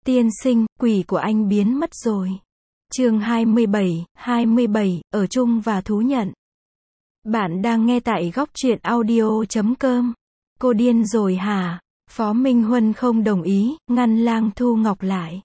Tiên sinh, quỷ của anh biến mất rồi. Chương 27, ở chung và thú nhận. Bạn đang nghe tại góc truyện audio.com. Cô điên rồi hả? Phó Minh Huân không đồng ý, ngăn Lang Thu Ngọc lại.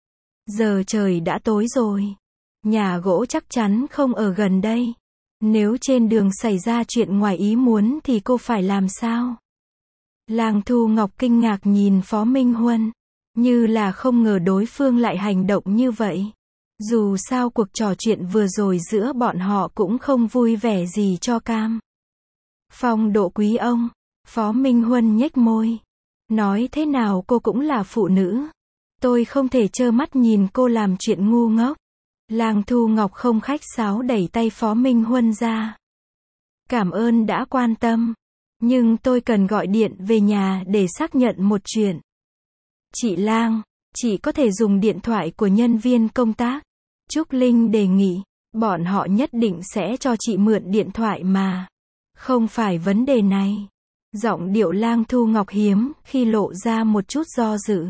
Giờ trời đã tối rồi. Nhà gỗ chắc chắn không ở gần đây. Nếu trên đường xảy ra chuyện ngoài ý muốn thì cô phải làm sao? Lang Thu Ngọc kinh ngạc nhìn Phó Minh Huân, như là không ngờ đối phương lại hành động như vậy. Dù sao cuộc trò chuyện vừa rồi giữa bọn họ cũng không vui vẻ gì cho cam. Phong độ quý ông, Phó Minh Huân nhếch môi. Nói thế nào cô cũng là phụ nữ. Tôi không thể trơ mắt nhìn cô làm chuyện ngu ngốc. Lang Thu Ngọc không khách sáo đẩy tay Phó Minh Huân ra. Cảm ơn đã quan tâm. Nhưng tôi cần gọi điện về nhà để xác nhận một chuyện. Chị Lang, chị có thể dùng điện thoại của nhân viên công tác. Trúc Linh đề nghị, bọn họ nhất định sẽ cho chị mượn điện thoại mà. Không phải vấn đề này. Giọng điệu Lang Thu Ngọc hiếm khi lộ ra một chút do dự.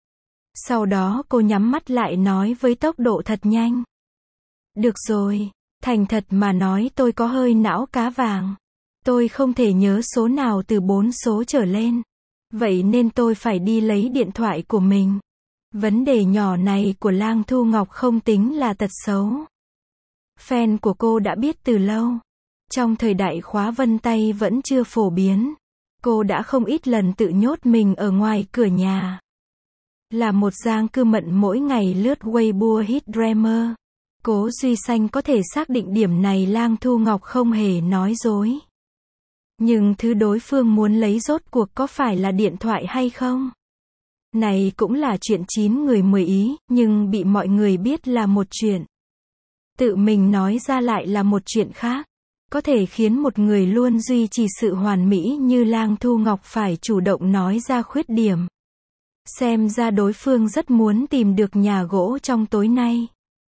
Sau đó cô nhắm mắt lại nói với tốc độ thật nhanh. Được rồi, thành thật mà nói tôi có hơi não cá vàng. Tôi không thể nhớ số nào từ 4 số trở lên. Vậy nên tôi phải đi lấy điện thoại của mình. Vấn đề nhỏ này của Lang Thu Ngọc không tính là tật xấu. Fan của cô đã biết từ lâu. Trong thời đại khóa vân tay vẫn chưa phổ biến, cô đã không ít lần tự nhốt mình ở ngoài cửa nhà. Là một giang cư mận mỗi ngày lướt Weibo hit Dreamer. Cố Duy Xanh có thể xác định điểm này, Lang Thu Ngọc không hề nói dối. Nhưng thứ đối phương muốn lấy rốt cuộc có phải là điện thoại hay không? Này cũng là chuyện 9 người 10 ý, nhưng bị mọi người biết là một chuyện. Tự mình nói ra lại là một chuyện khác. Có thể khiến một người luôn duy trì sự hoàn mỹ như Lang Thu Ngọc phải chủ động nói ra khuyết điểm. Xem ra đối phương rất muốn tìm được nhà gỗ trong tối nay.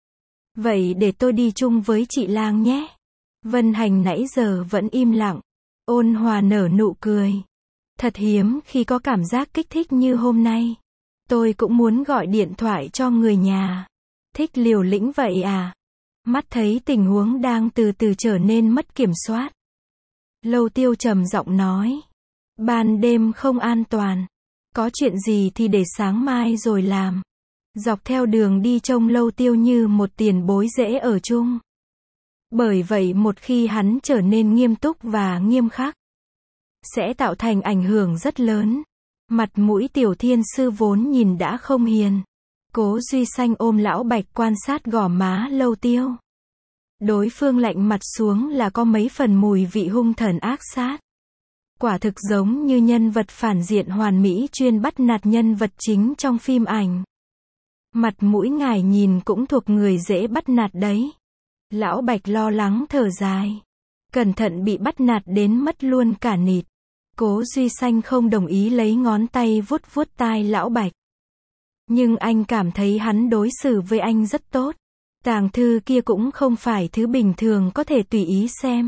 Vậy để tôi đi chung với chị Lang nhé. Vân Hành nãy giờ vẫn im lặng. Ôn hòa nở nụ cười. Thật hiếm khi có cảm giác kích thích như hôm nay. Tôi cũng muốn gọi điện thoại cho người nhà. Thích liều lĩnh vậy à? Mắt thấy tình huống đang từ từ trở nên mất kiểm soát. Lâu Tiêu trầm giọng nói. Ban đêm không an toàn. Có chuyện gì thì để sáng mai rồi làm. Dọc theo đường đi trông Lâu Tiêu như một tiền bối dễ ở chung. Bởi vậy một khi hắn trở nên nghiêm túc và nghiêm khắc, sẽ tạo thành ảnh hưởng rất lớn. Mặt mũi Tiểu Thiên Sư vốn nhìn đã không hiền. Cố Duy Xanh ôm Lão Bạch quan sát gò má Lâu Tiêu. Đối phương lạnh mặt xuống là có mấy phần mùi vị hung thần ác sát. Quả thực giống như nhân vật phản diện hoàn mỹ chuyên bắt nạt nhân vật chính trong phim ảnh. Mặt mũi ngài nhìn cũng thuộc người dễ bắt nạt đấy. Lão Bạch lo lắng thở dài. Cẩn thận bị bắt nạt đến mất luôn cả nịt. Cố Duy Xanh không đồng ý, lấy ngón tay vuốt vuốt tai Lão Bạch. Nhưng anh cảm thấy hắn đối xử với anh rất tốt. Tàng thư kia cũng không phải thứ bình thường có thể tùy ý xem.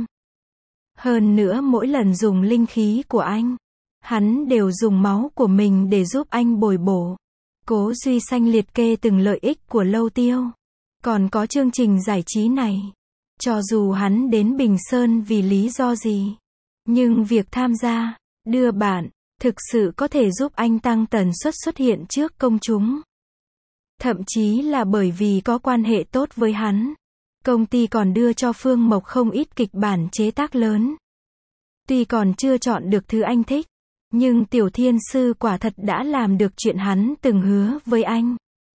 Hơn nữa mỗi lần dùng linh khí của anh, hắn đều dùng máu của mình để giúp anh bồi bổ. Cố Duy Xanh liệt kê từng lợi ích của Lâu Tiêu. Còn có chương trình giải trí này. Cho dù hắn đến Bình Sơn vì lý do gì, nhưng việc tham gia, đưa bạn, thực sự có thể giúp anh tăng tần suất xuất hiện trước công chúng. Thậm chí là bởi vì có quan hệ tốt với hắn, công ty còn đưa cho Phương Mộc không ít kịch bản chế tác lớn. Tuy còn chưa chọn được thứ anh thích, nhưng Tiểu Thiên Sư quả thật đã làm được chuyện hắn từng hứa với anh.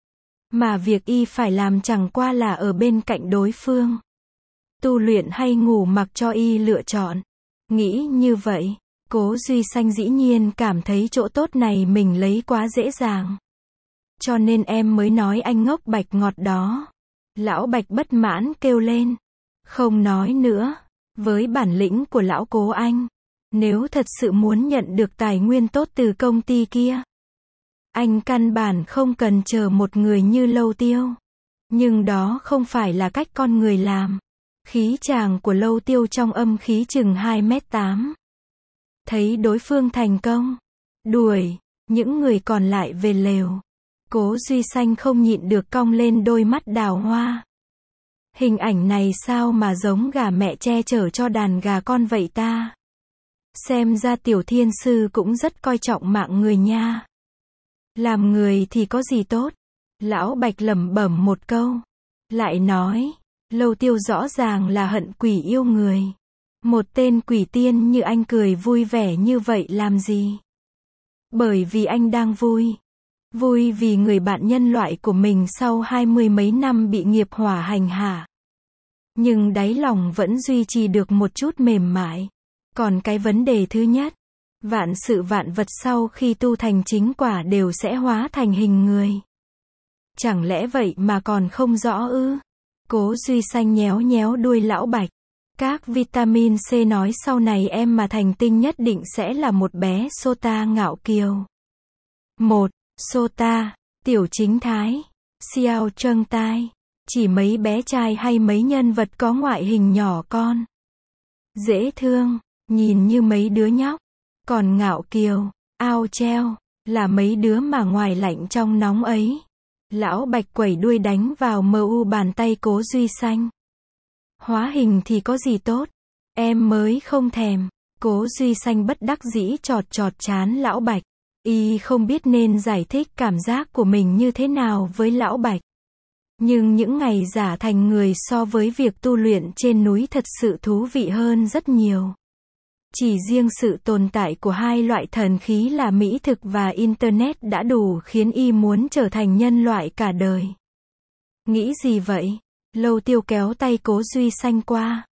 Mà việc y phải làm chẳng qua là ở bên cạnh đối phương. Tu luyện hay ngủ mặc cho y lựa chọn. Nghĩ như vậy, Cố Duy Xanh dĩ nhiên cảm thấy chỗ tốt này mình lấy quá dễ dàng. Cho nên em mới nói anh ngốc bạch ngọt đó. Lão Bạch bất mãn kêu lên. Không nói nữa. Với bản lĩnh của lão Cố anh, nếu thật sự muốn nhận được tài nguyên tốt từ công ty kia, anh căn bản không cần chờ một người như Lâu Tiêu. Nhưng đó không phải là cách con người làm. Khí chàng của Lâu Tiêu trong âm khí chừng 2m8. Thấy đối phương thành công, đuổi những người còn lại về lều. Cố Duy Xanh không nhịn được cong lên đôi mắt đào hoa. Hình ảnh này sao mà giống gà mẹ che chở cho đàn gà con vậy ta? Xem ra Tiểu Thiên Sư cũng rất coi trọng mạng người nha. Làm người thì có gì tốt? Lão Bạch lẩm bẩm một câu. Lại nói, Lâu Tiêu rõ ràng là hận quỷ yêu người. Một tên quỷ tiên như anh cười vui vẻ như vậy làm gì? Bởi vì anh đang vui. Vui vì người bạn nhân loại của mình sau 20 mấy năm bị nghiệp hỏa hành hạ. Nhưng đáy lòng vẫn duy trì được một chút mềm mại. Còn cái vấn đề thứ nhất, vạn sự vạn vật sau khi tu thành chính quả đều sẽ hóa thành hình người. Chẳng lẽ vậy mà còn không rõ ư? Cố Duy Xanh nhéo nhéo đuôi Lão Bạch. Các vitamin C nói sau này em mà thành tinh nhất định sẽ là một bé Sota ngạo kiều. 1. Sota, Tiểu Chính Thái, Xiao Trâng Tai. Chỉ mấy bé trai hay mấy nhân vật có ngoại hình nhỏ con. Dễ thương, nhìn như mấy đứa nhóc. Còn ngạo kiều, ao treo, là mấy đứa mà ngoài lạnh trong nóng ấy. Lão Bạch quẩy đuôi đánh vào mu bàn tay Cố Duy Xanh. Hóa hình thì có gì tốt? Em mới không thèm. Cố Duy Xanh bất đắc dĩ chọt chọt trán Lão Bạch. Y không biết nên giải thích cảm giác của mình như thế nào với Lão Bạch. Nhưng những ngày giả thành người so với việc tu luyện trên núi thật sự thú vị hơn rất nhiều. Chỉ riêng sự tồn tại của hai loại thần khí là mỹ thực và Internet đã đủ khiến y muốn trở thành nhân loại cả đời. Nghĩ gì vậy? Lâu Tiêu kéo tay Cố Duy Xanh qua.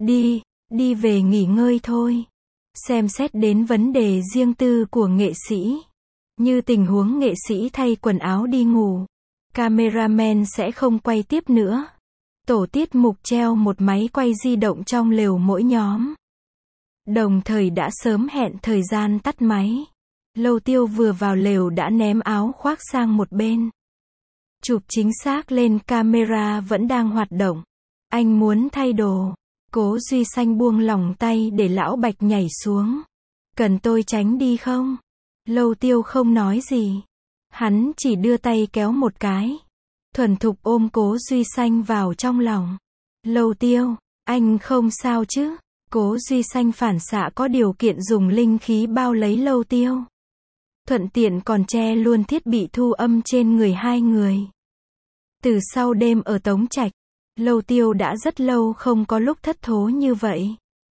Đi về nghỉ ngơi thôi. Xem xét đến vấn đề riêng tư của nghệ sĩ. Như tình huống nghệ sĩ thay quần áo đi ngủ. Cameraman sẽ không quay tiếp nữa. Tổ tiết mục treo một máy quay di động trong lều mỗi nhóm. Đồng thời đã sớm hẹn thời gian tắt máy. Lâu Tiêu vừa vào lều đã ném áo khoác sang một bên. Chụp chính xác lên camera vẫn đang hoạt động. Anh muốn thay đồ. Cố Duy Xanh buông lỏng tay để Lão Bạch nhảy xuống. Cần tôi tránh đi không? Lâu Tiêu không nói gì. Hắn chỉ đưa tay kéo một cái. Thuần thục ôm Cố Duy Xanh vào trong lòng. Lâu Tiêu, anh không sao chứ? Cố Duy Xanh phản xạ có điều kiện dùng linh khí bao lấy Lâu Tiêu. Thuận tiện còn che luôn thiết bị thu âm trên người hai người. Từ sau đêm ở Tống Trạch, Lâu Tiêu đã rất lâu không có lúc thất thố như vậy.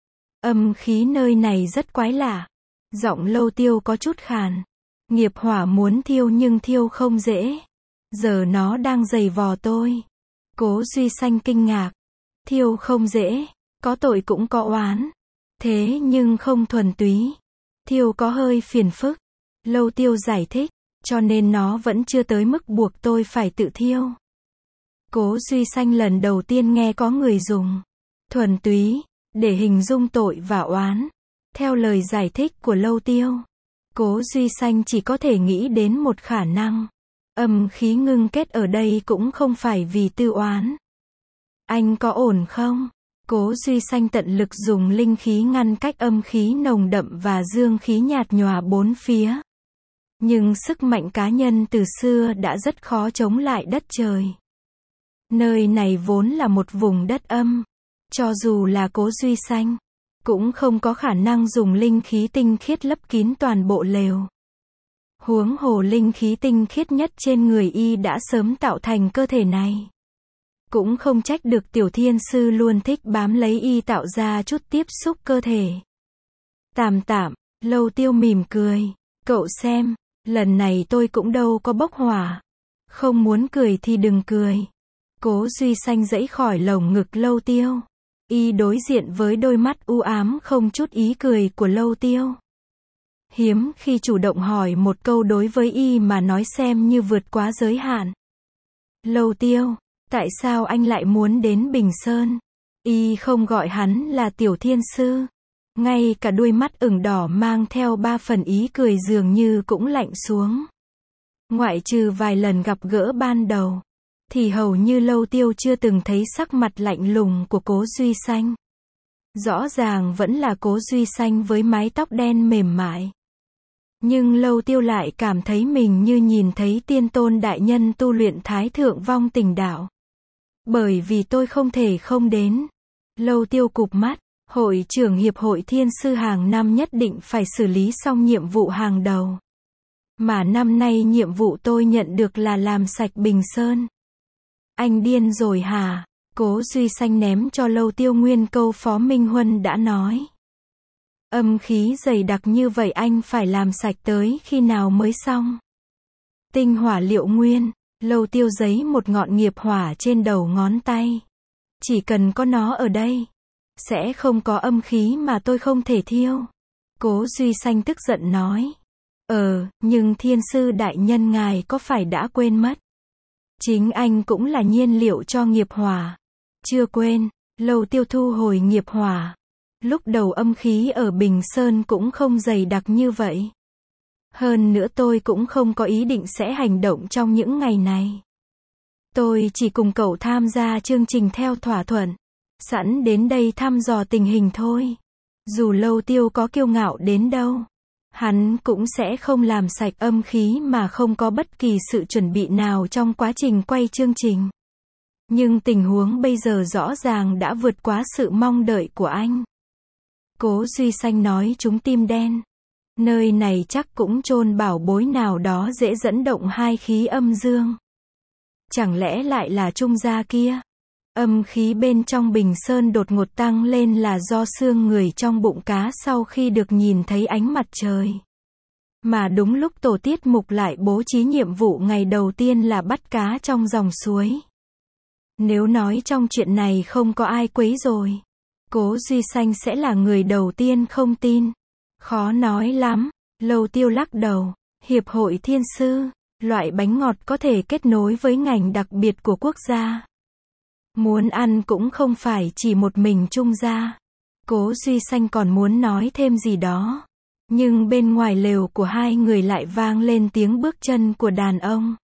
Âm khí nơi này rất quái lạ. Giọng Lâu Tiêu có chút khàn. Nghiệp hỏa muốn thiêu nhưng thiêu không dễ. Giờ nó đang giày vò tôi. Cố Duy Xanh kinh ngạc. Thiêu không dễ. Có tội cũng có oán. Thế nhưng không thuần túy. Thiêu có hơi phiền phức. Lâu Tiêu giải thích. Cho nên nó vẫn chưa tới mức buộc tôi phải tự thiêu. Cố Duy Xanh lần đầu tiên nghe có người dùng thuần túy để hình dung tội và oán. Theo lời giải thích của Lâu Tiêu, Cố Duy Xanh chỉ có thể nghĩ đến một khả năng. Âm khí ngưng kết ở đây cũng không phải vì tư oán. Anh có ổn không? Cố Duy Xanh tận lực dùng linh khí ngăn cách âm khí nồng đậm và dương khí nhạt nhòa bốn phía. Nhưng sức mạnh cá nhân từ xưa đã rất khó chống lại đất trời. Nơi này vốn là một vùng đất âm. Cho dù là Cố Duy Xanh, cũng không có khả năng dùng linh khí tinh khiết lấp kín toàn bộ lều. Huống hồ linh khí tinh khiết nhất trên người y đã sớm tạo thành cơ thể này. Cũng không trách được Tiểu Thiên Sư luôn thích bám lấy y tạo ra chút tiếp xúc cơ thể. Tạm, Lâu Tiêu mỉm cười. Cậu xem, lần này tôi cũng đâu có bốc hỏa. Không muốn cười thì đừng cười. Cố Duy Xanh giãy khỏi lồng ngực Lâu Tiêu. Y đối diện với đôi mắt u ám không chút ý cười của Lâu Tiêu. Hiếm khi chủ động hỏi một câu đối với y mà nói xem như vượt quá giới hạn. Lâu Tiêu, tại sao anh lại muốn đến Bình Sơn? Y không gọi hắn là Tiểu Thiên Sư. Ngay cả đôi mắt ửng đỏ mang theo 3 phần ý cười dường như cũng lạnh xuống. Ngoại trừ vài lần gặp gỡ ban đầu, thì hầu như Lâu Tiêu chưa từng thấy sắc mặt lạnh lùng của Cố Duy Xanh. Rõ ràng vẫn là Cố Duy Xanh với mái tóc đen mềm mại. Nhưng Lâu Tiêu lại cảm thấy mình như nhìn thấy tiên tôn đại nhân tu luyện thái thượng vong tình đạo. Bởi vì tôi không thể không đến. Lâu Tiêu cụp mắt, hội trưởng hiệp hội thiên sư hàng năm nhất định phải xử lý xong nhiệm vụ hàng đầu. Mà năm nay nhiệm vụ tôi nhận được là làm sạch Bình Sơn. Anh điên rồi hả? Cố Duy Xanh ném cho Lâu Tiêu nguyên câu Phó Minh Huân đã nói. Âm khí dày đặc như vậy anh phải làm sạch tới khi nào mới xong? Tinh hỏa liệu nguyên, Lâu Tiêu giấy một ngọn nghiệp hỏa trên đầu ngón tay. Chỉ cần có nó ở đây, sẽ không có âm khí mà tôi không thể thiêu. Cố Duy Xanh tức giận nói. Nhưng thiên sư đại nhân ngài có phải đã quên mất? Chính anh cũng là nhiên liệu cho nghiệp hỏa. Chưa quên, Lâu Tiêu thu hồi nghiệp hỏa. Lúc đầu âm khí ở Bình Sơn cũng không dày đặc như vậy. Hơn nữa tôi cũng không có ý định sẽ hành động trong những ngày này. Tôi chỉ cùng cậu tham gia chương trình theo thỏa thuận. Sẵn đến đây thăm dò tình hình thôi. Dù Lâu Tiêu có kiêu ngạo đến đâu, hắn cũng sẽ không làm sạch âm khí mà không có bất kỳ sự chuẩn bị nào trong quá trình quay chương trình. Nhưng tình huống bây giờ rõ ràng đã vượt quá sự mong đợi của anh. Cố Duy Xanh nói trúng tim đen. Nơi này chắc cũng chôn bảo bối nào đó dễ dẫn động hai khí âm dương. Chẳng lẽ lại là Trung gia kia? Âm khí bên trong Bình Sơn đột ngột tăng lên là do xương người trong bụng cá sau khi được nhìn thấy ánh mặt trời. Mà đúng lúc tổ tiết mục lại bố trí nhiệm vụ ngày đầu tiên là bắt cá trong dòng suối. Nếu nói trong chuyện này không có ai quấy rồi, Cố Duy Xanh sẽ là người đầu tiên không tin. Khó nói lắm. Lâu Tiêu lắc đầu. Hiệp hội thiên sư, loại bánh ngọt có thể kết nối với ngành đặc biệt của quốc gia. Muốn ăn cũng không phải chỉ một mình Trung gia. Cố Duy Xanh còn muốn nói thêm gì đó. Nhưng bên ngoài lều của hai người lại vang lên tiếng bước chân của đàn ông.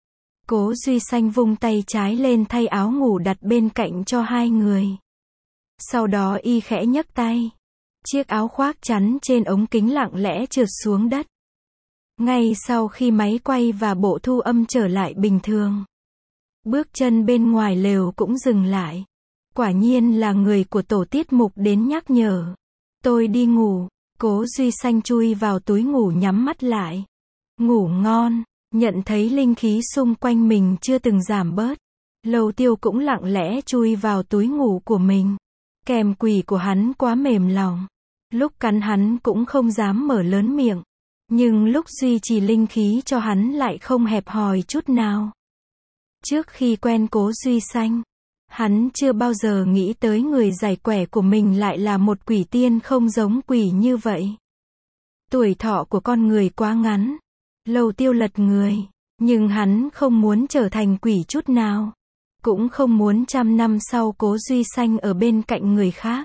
Cố Duy Xanh vung tay trái lên thay áo ngủ đặt bên cạnh cho hai người. Sau đó y khẽ nhấc tay. Chiếc áo khoác chắn trên ống kính lặng lẽ trượt xuống đất. Ngay sau khi máy quay và bộ thu âm trở lại bình thường, bước chân bên ngoài lều cũng dừng lại. Quả nhiên là người của tổ tiết mục đến nhắc nhở. Tôi đi ngủ. Cố Duy Xanh chui vào túi ngủ nhắm mắt lại. Ngủ ngon. Nhận thấy linh khí xung quanh mình chưa từng giảm bớt, Lâu Tiêu cũng lặng lẽ chui vào túi ngủ của mình. Kèm quỷ của hắn quá mềm lòng. Lúc cắn hắn cũng không dám mở lớn miệng. Nhưng lúc duy trì linh khí cho hắn lại không hẹp hòi chút nào. Trước khi quen Cố Duy Xanh, hắn chưa bao giờ nghĩ tới người giải quẻ của mình lại là một quỷ tiên không giống quỷ như vậy. Tuổi thọ của con người quá ngắn. Lâu Tiêu lật người. Nhưng hắn không muốn trở thành quỷ chút nào. Cũng không muốn 100 năm sau Cố Duy Xanh ở bên cạnh người khác.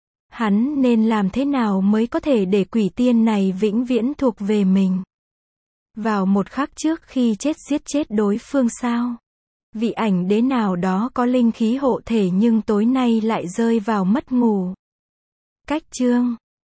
Hắn nên làm thế nào mới có thể để quỷ tiên này vĩnh viễn thuộc về mình? Vào một khắc trước khi giết chết đối phương sao? Vị ảnh đế nào đó có linh khí hộ thể nhưng tối nay lại rơi vào mất ngủ. Cách chương